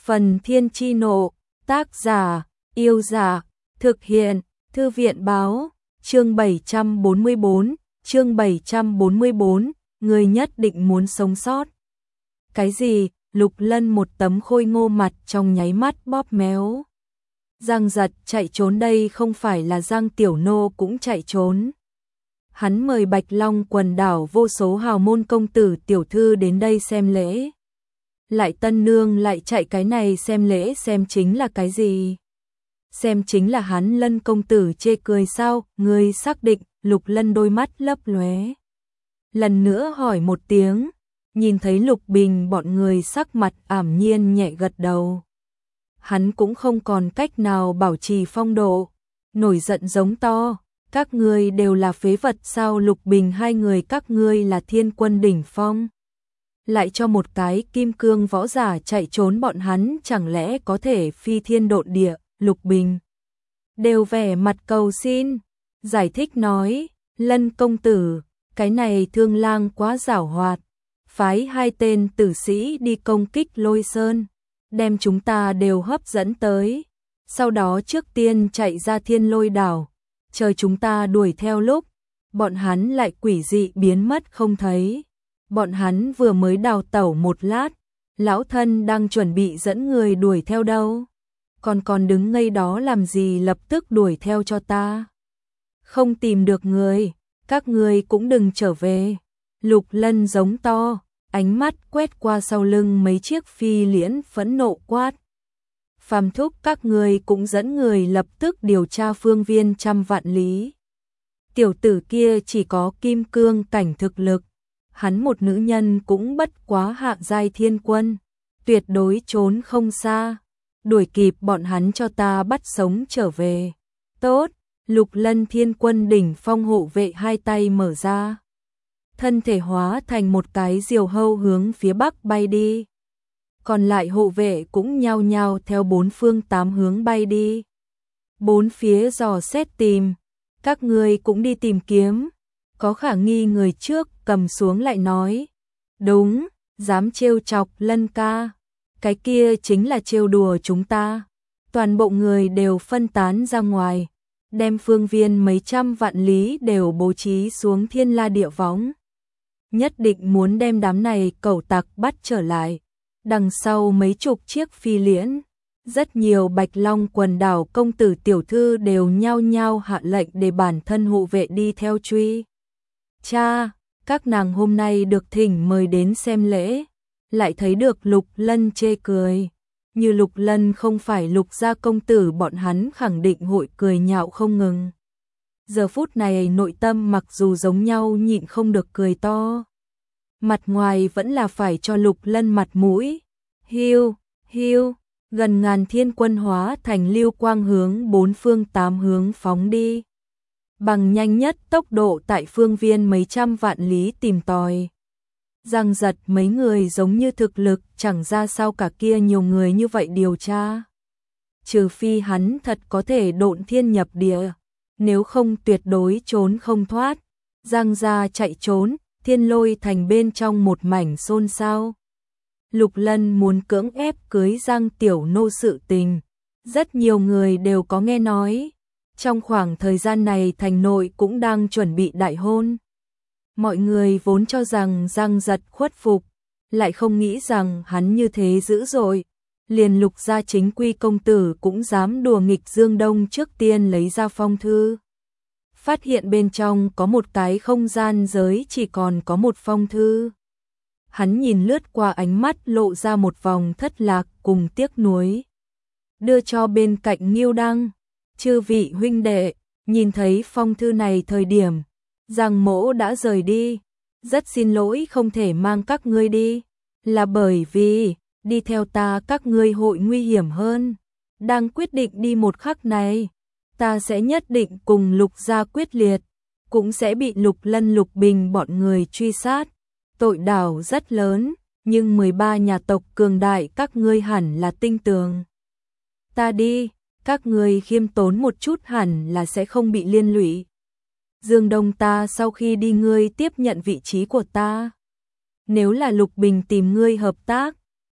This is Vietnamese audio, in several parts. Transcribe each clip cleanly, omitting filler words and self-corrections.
Phần Thiên Chi Nộ, tác giả, Yêu Giả, thực hiện, Thư viện Báo, chương 744, người nhất định muốn sống sót. Cái gì? Lục Lân một tấm khôi ngô mặt trong nháy mắt bóp méo. Giang Giật chạy trốn đây không phải là Giang Tiểu Nô cũng chạy trốn. Hắn mời Bạch Long quần đảo vô số hào môn công tử tiểu thư đến đây xem lễ. Lại tân nương lại chạy cái này xem lễ xem chính là cái gì? Xem chính là hắn Lân công tử chê cười sao? Ngươi xác định? Lục Lân đôi mắt lấp lóe. Lần nữa hỏi một tiếng, nhìn thấy Lục Bình bọn người sắc mặt ảm nhiên nhẹ gật đầu. Hắn cũng không còn cách nào bảo trì phong độ, nổi giận giống to, các ngươi đều là phế vật sao? Lục Bình hai người các ngươi là thiên quân đỉnh phong. Lại cho một cái kim cương võ giả chạy trốn bọn hắn chẳng lẽ có thể phi thiên độn địa? Lục Bình đều vẻ mặt cầu xin, giải thích nói, Lân công tử, cái này Thương Lang quá giảo hoạt, phái hai tên tử sĩ đi công kích Lôi Sơn, đem chúng ta đều hấp dẫn tới, sau đó trước tiên chạy ra Thiên Lôi đảo, chờ chúng ta đuổi theo lúc, bọn hắn lại quỷ dị biến mất không thấy. Bọn hắn vừa mới đào tẩu một lát, lão thân đang chuẩn bị dẫn người đuổi theo đâu. Còn đứng ngây đó làm gì, lập tức đuổi theo cho ta. Không tìm được người, các ngươi cũng đừng trở về. Lục Lân giống to, ánh mắt quét qua sau lưng mấy chiếc phi liễn phẫn nộ quát. Phàm thúc các ngươi cũng dẫn người lập tức điều tra phương viên trăm vạn lý. Tiểu tử kia chỉ có kim cương cảnh thực lực. Hắn một nữ nhân cũng bất quá hạ giai thiên quân, tuyệt đối trốn không xa, đuổi kịp bọn hắn cho ta bắt sống trở về. Tốt, Lục Lân thiên quân đỉnh phong hộ vệ hai tay mở ra, thân thể hóa thành một cái diều hâu hướng phía bắc bay đi. Còn lại hộ vệ cũng nhao nhao theo bốn phương tám hướng bay đi. Bốn phía dò xét tìm, các ngươi cũng đi tìm kiếm. Có khả nghi người trước cầm xuống lại nói, đúng, dám trêu chọc Lân ca, cái kia chính là trêu đùa chúng ta. Toàn bộ người đều phân tán ra ngoài, đem phương viên mấy trăm vạn lý đều bố trí xuống Thiên La địa võng. Nhất định muốn đem đám này cẩu tặc bắt trở lại. Đằng sau mấy chục chiếc phi liễn, rất nhiều Bạch Long quần đảo công tử tiểu thư đều nhao nhao hạ lệnh để bản thân hộ vệ đi theo truy. Cha, các nàng hôm nay được thỉnh mời đến xem lễ, lại thấy được Lục Lân chê cười. Như Lục Lân không phải Lục gia công tử bọn hắn khẳng định hội cười nhạo không ngừng. Giờ phút này nội tâm mặc dù giống nhau nhịn không được cười to. Mặt ngoài vẫn là phải cho Lục Lân mặt mũi. Hiu, hiu, gần ngàn thiên quân hóa thành lưu quang hướng bốn phương tám hướng phóng đi. Bằng nhanh nhất tốc độ tại phương viên mấy trăm vạn lý tìm tòi. Giang Giật mấy người giống như thực lực chẳng ra sao cả kia nhiều người như vậy điều tra. Trừ phi hắn thật có thể độn thiên nhập địa, nếu không tuyệt đối trốn không thoát. Giang gia chạy trốn, Thiên Lôi thành bên trong một mảnh xôn xao. Lục Lân muốn cưỡng ép cưới Giang Tiểu Nô sự tình, rất nhiều người đều có nghe nói. Trong khoảng thời gian này thành nội cũng đang chuẩn bị đại hôn. Mọi người vốn cho rằng Giang Giật khuất phục, lại không nghĩ rằng hắn như thế dữ dội. Liền Lục gia chính quy công tử cũng dám đùa nghịch Dương Đông, trước tiên lấy ra phong thư. Phát hiện bên trong có một cái không gian giới chỉ còn có một phong thư. Hắn nhìn lướt qua, ánh mắt lộ ra một vòng thất lạc cùng tiếc nuối. Đưa cho bên cạnh Nghiêu Đăng. Chư vị huynh đệ, nhìn thấy phong thư này thời điểm, Giang mỗ đã rời đi, rất xin lỗi không thể mang các ngươi đi, là bởi vì, đi theo ta các ngươi hội nguy hiểm hơn. Đang quyết định đi một khắc này, ta sẽ nhất định cùng Lục gia quyết liệt, cũng sẽ bị Lục Lân Lục Bình bọn người truy sát. Tội đảo rất lớn, nhưng 13 nhà tộc cường đại các ngươi hẳn là tin tưởng. Ta đi. Các ngươi khiêm tốn một chút hẳn là sẽ không bị liên lụy. Dương Đông ta sau khi đi ngươi tiếp nhận vị trí của ta. Nếu là Lục Bình tìm ngươi hợp tác,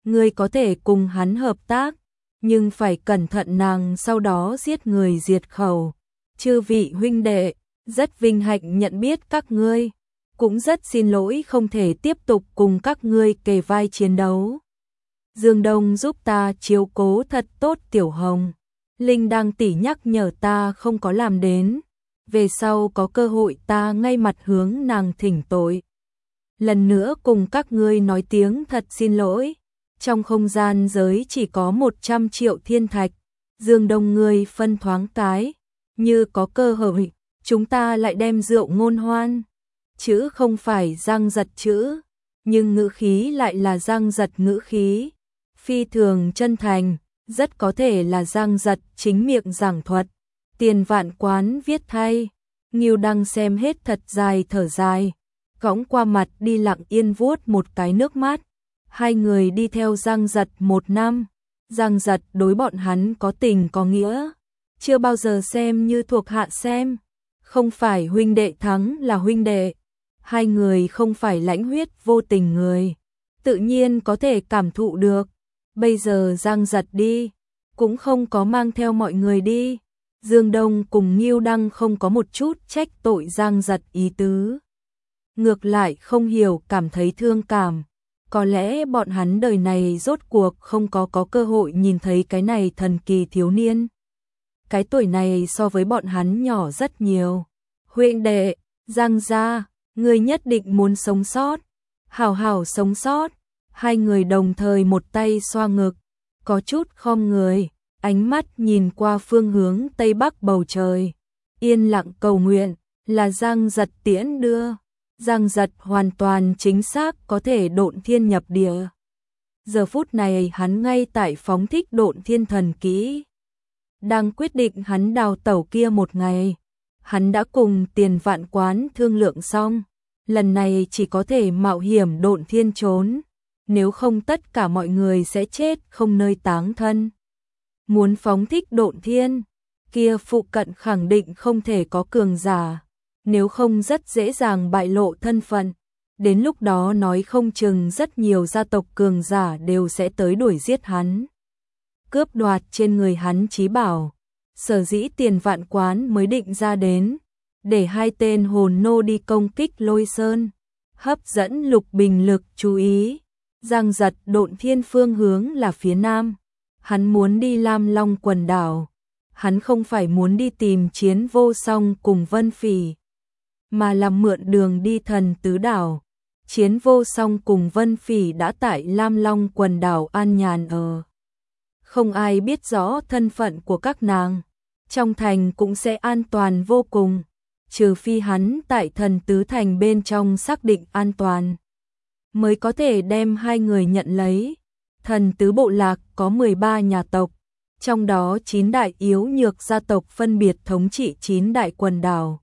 ngươi có thể cùng hắn hợp tác, nhưng phải cẩn thận nàng sau đó giết người diệt khẩu. Chư vị huynh đệ, rất vinh hạnh nhận biết các ngươi, cũng rất xin lỗi không thể tiếp tục cùng các ngươi kề vai chiến đấu. Dương Đông giúp ta chiếu cố thật tốt Tiểu Hồng. Linh đang tỉ nhắc nhở ta không có làm đến. Về sau có cơ hội ta ngay mặt hướng nàng thỉnh tội. Lần nữa cùng các ngươi nói tiếng thật xin lỗi. Trong không gian giới chỉ có 100 triệu thiên thạch. Dương Đông ngươi phân thoáng cái. Như có cơ hội, chúng ta lại đem rượu ngôn hoan. Chữ không phải Giang Giật chữ, nhưng ngữ khí lại là Giang Giật ngữ khí. Phi thường chân thành, rất có thể là Giang Giật chính miệng giảng thuật. Tiền Vạn Quán viết thay. Ngưu Đăng xem hết thật dài thở dài, cõng qua mặt đi lặng yên vuốt một cái nước mắt. Hai người đi theo Giang Giật 1 năm. Giang Giật đối bọn hắn có tình có nghĩa, chưa bao giờ xem như thuộc hạ xem. Không phải huynh đệ thắng là huynh đệ. Hai người không phải lãnh huyết vô tình người, tự nhiên có thể cảm thụ được. Bây giờ Giang Giật đi, cũng không có mang theo mọi người đi. Dương Đông cùng Ngưu Đăng không có một chút trách tội Giang Giật ý tứ. Ngược lại không hiểu cảm thấy thương cảm. Có lẽ bọn hắn đời này rốt cuộc không có cơ hội nhìn thấy cái này thần kỳ thiếu niên. Cái tuổi này so với bọn hắn nhỏ rất nhiều. Huynh đệ, Giang gia, ngươi nhất định muốn sống sót. Hảo hảo sống sót. Hai người đồng thời một tay xoa ngực, có chút khom người, ánh mắt nhìn qua phương hướng tây bắc bầu trời, yên lặng cầu nguyện, là Giang Giật tiễn đưa. Giang Giật hoàn toàn chính xác có thể độn thiên nhập địa. Giờ phút này hắn ngay tại phóng thích độn thiên thần kỹ. Đang quyết định hắn đào tẩu kia một ngày, hắn đã cùng Tiền Vạn Quán thương lượng xong, lần này chỉ có thể mạo hiểm độn thiên trốn. Nếu không tất cả mọi người sẽ chết không nơi táng thân. Muốn phóng thích độn thiên, kia phụ cận khẳng định không thể có cường giả, nếu không rất dễ dàng bại lộ thân phận. Đến lúc đó nói không chừng rất nhiều gia tộc cường giả đều sẽ tới đuổi giết hắn, cướp đoạt trên người hắn chí bảo. Sở dĩ Tiền Vạn Quán mới định ra đến, để hai tên hồn nô đi công kích Lôi Sơn, hấp dẫn Lục Bình Lực chú ý. Giang Giật độn thiên phương hướng là phía nam, hắn muốn đi Lam Long quần đảo, hắn không phải muốn đi tìm Chiến Vô Song cùng Vân Phỉ, mà là mượn đường đi Thần Tứ đảo. Chiến Vô Song cùng Vân Phỉ đã tại Lam Long quần đảo an nhàn ở. Không ai biết rõ thân phận của các nàng, trong thành cũng sẽ an toàn vô cùng, trừ phi hắn tại Thần Tứ thành bên trong xác định an toàn, mới có thể đem hai người nhận lấy. Thần Tứ bộ lạc có 13 nhà tộc, trong đó 9 đại yếu nhược gia tộc phân biệt thống trị 9 đại quần đảo.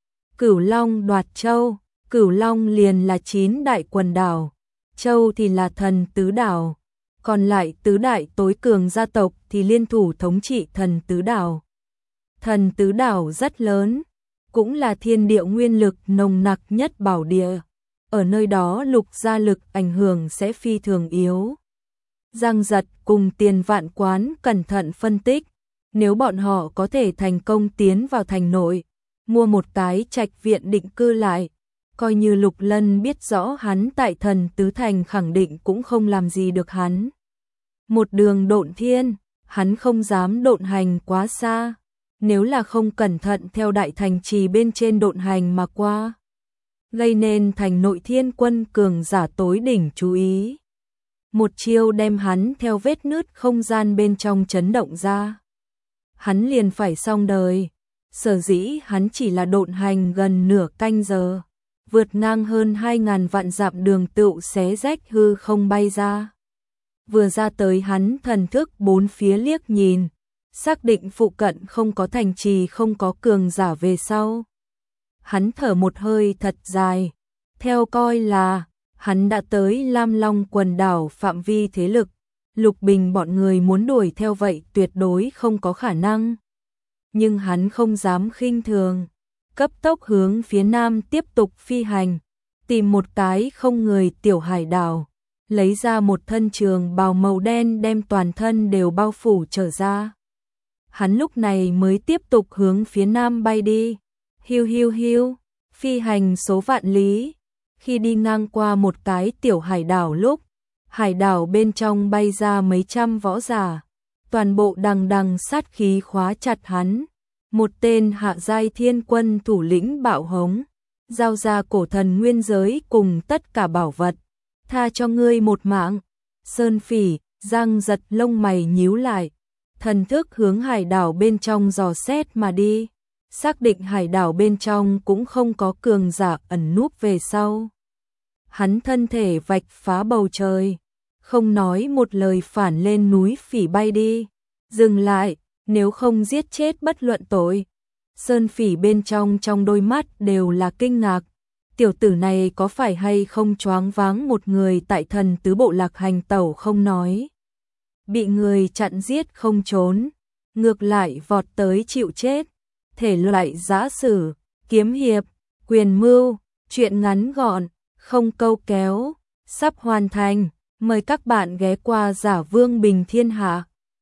Cửu Long đoạt Châu, Cửu Long liền là 9 đại quần đảo, Châu thì là Thần Tứ đảo, còn lại tứ đại tối cường gia tộc thì liên thủ thống trị Thần Tứ đảo. Thần Tứ đảo rất lớn, cũng là thiên địa nguyên lực nồng nặc nhất bảo địa. Ở nơi đó Lục gia lực ảnh hưởng sẽ phi thường yếu. Giang Giật cùng Tiền Vạn Quán cẩn thận phân tích, nếu bọn họ có thể thành công tiến vào thành nội, mua một cái trạch viện định cư lại, coi như Lục Lân biết rõ hắn tại Thần Tứ thành khẳng định cũng không làm gì được hắn. Một đường độn thiên, hắn không dám độn hành quá xa, nếu là không cẩn thận theo đại thành trì bên trên độn hành mà qua, gây nên thành nội thiên quân cường giả tối đỉnh chú ý. Một chiêu đem hắn theo vết nứt không gian bên trong chấn động ra, hắn liền phải xong đời. Sở dĩ hắn chỉ là độn hành gần nửa canh giờ, vượt ngang hơn 2.000 vạn dặm đường tựu xé rách hư không bay ra. Vừa ra tới hắn thần thức bốn phía liếc nhìn, xác định phụ cận không có thành trì không có cường giả về sau. Hắn thở một hơi thật dài, theo coi là hắn đã tới Lam Long quần đảo phạm vi thế lực, Lục Bình bọn người muốn đuổi theo vậy tuyệt đối không có khả năng. Nhưng hắn không dám khinh thường, cấp tốc hướng phía nam tiếp tục phi hành, tìm một cái không người tiểu hải đảo, lấy ra một thân trường bào màu đen đem toàn thân đều bao phủ trở ra. Hắn lúc này mới tiếp tục hướng phía nam bay đi. Hiu hiu hiu, phi hành số vạn lý. Khi đi ngang qua một cái tiểu hải đảo lúc, hải đảo bên trong bay ra mấy trăm võ giả, toàn bộ đằng đằng sát khí khóa chặt hắn. Một tên hạ giai thiên quân thủ lĩnh bạo hống, giao ra cổ thần nguyên giới cùng tất cả bảo vật, tha cho ngươi một mạng. Sơn Phỉ, Giang Giật lông mày nhíu lại, thần thức hướng hải đảo bên trong dò xét mà đi, xác định hải đảo bên trong cũng không có cường giả ẩn núp về sau. Hắn thân thể vạch phá bầu trời, không nói một lời phản lên núi Phỉ bay đi. Dừng lại, nếu không giết chết bất luận tội. Sơn Phỉ bên trong đôi mắt đều là kinh ngạc. Tiểu tử này có phải hay không choáng váng, một người tại thần tứ bộ lạc hành tẩu không nói, bị người chặn giết không trốn, ngược lại vọt tới chịu chết. Thể loại giã sử, kiếm hiệp, quyền mưu, truyện ngắn gọn, không câu kéo, sắp hoàn thành. Mời các bạn ghé qua Giả Vương Bình Thiên Hạ.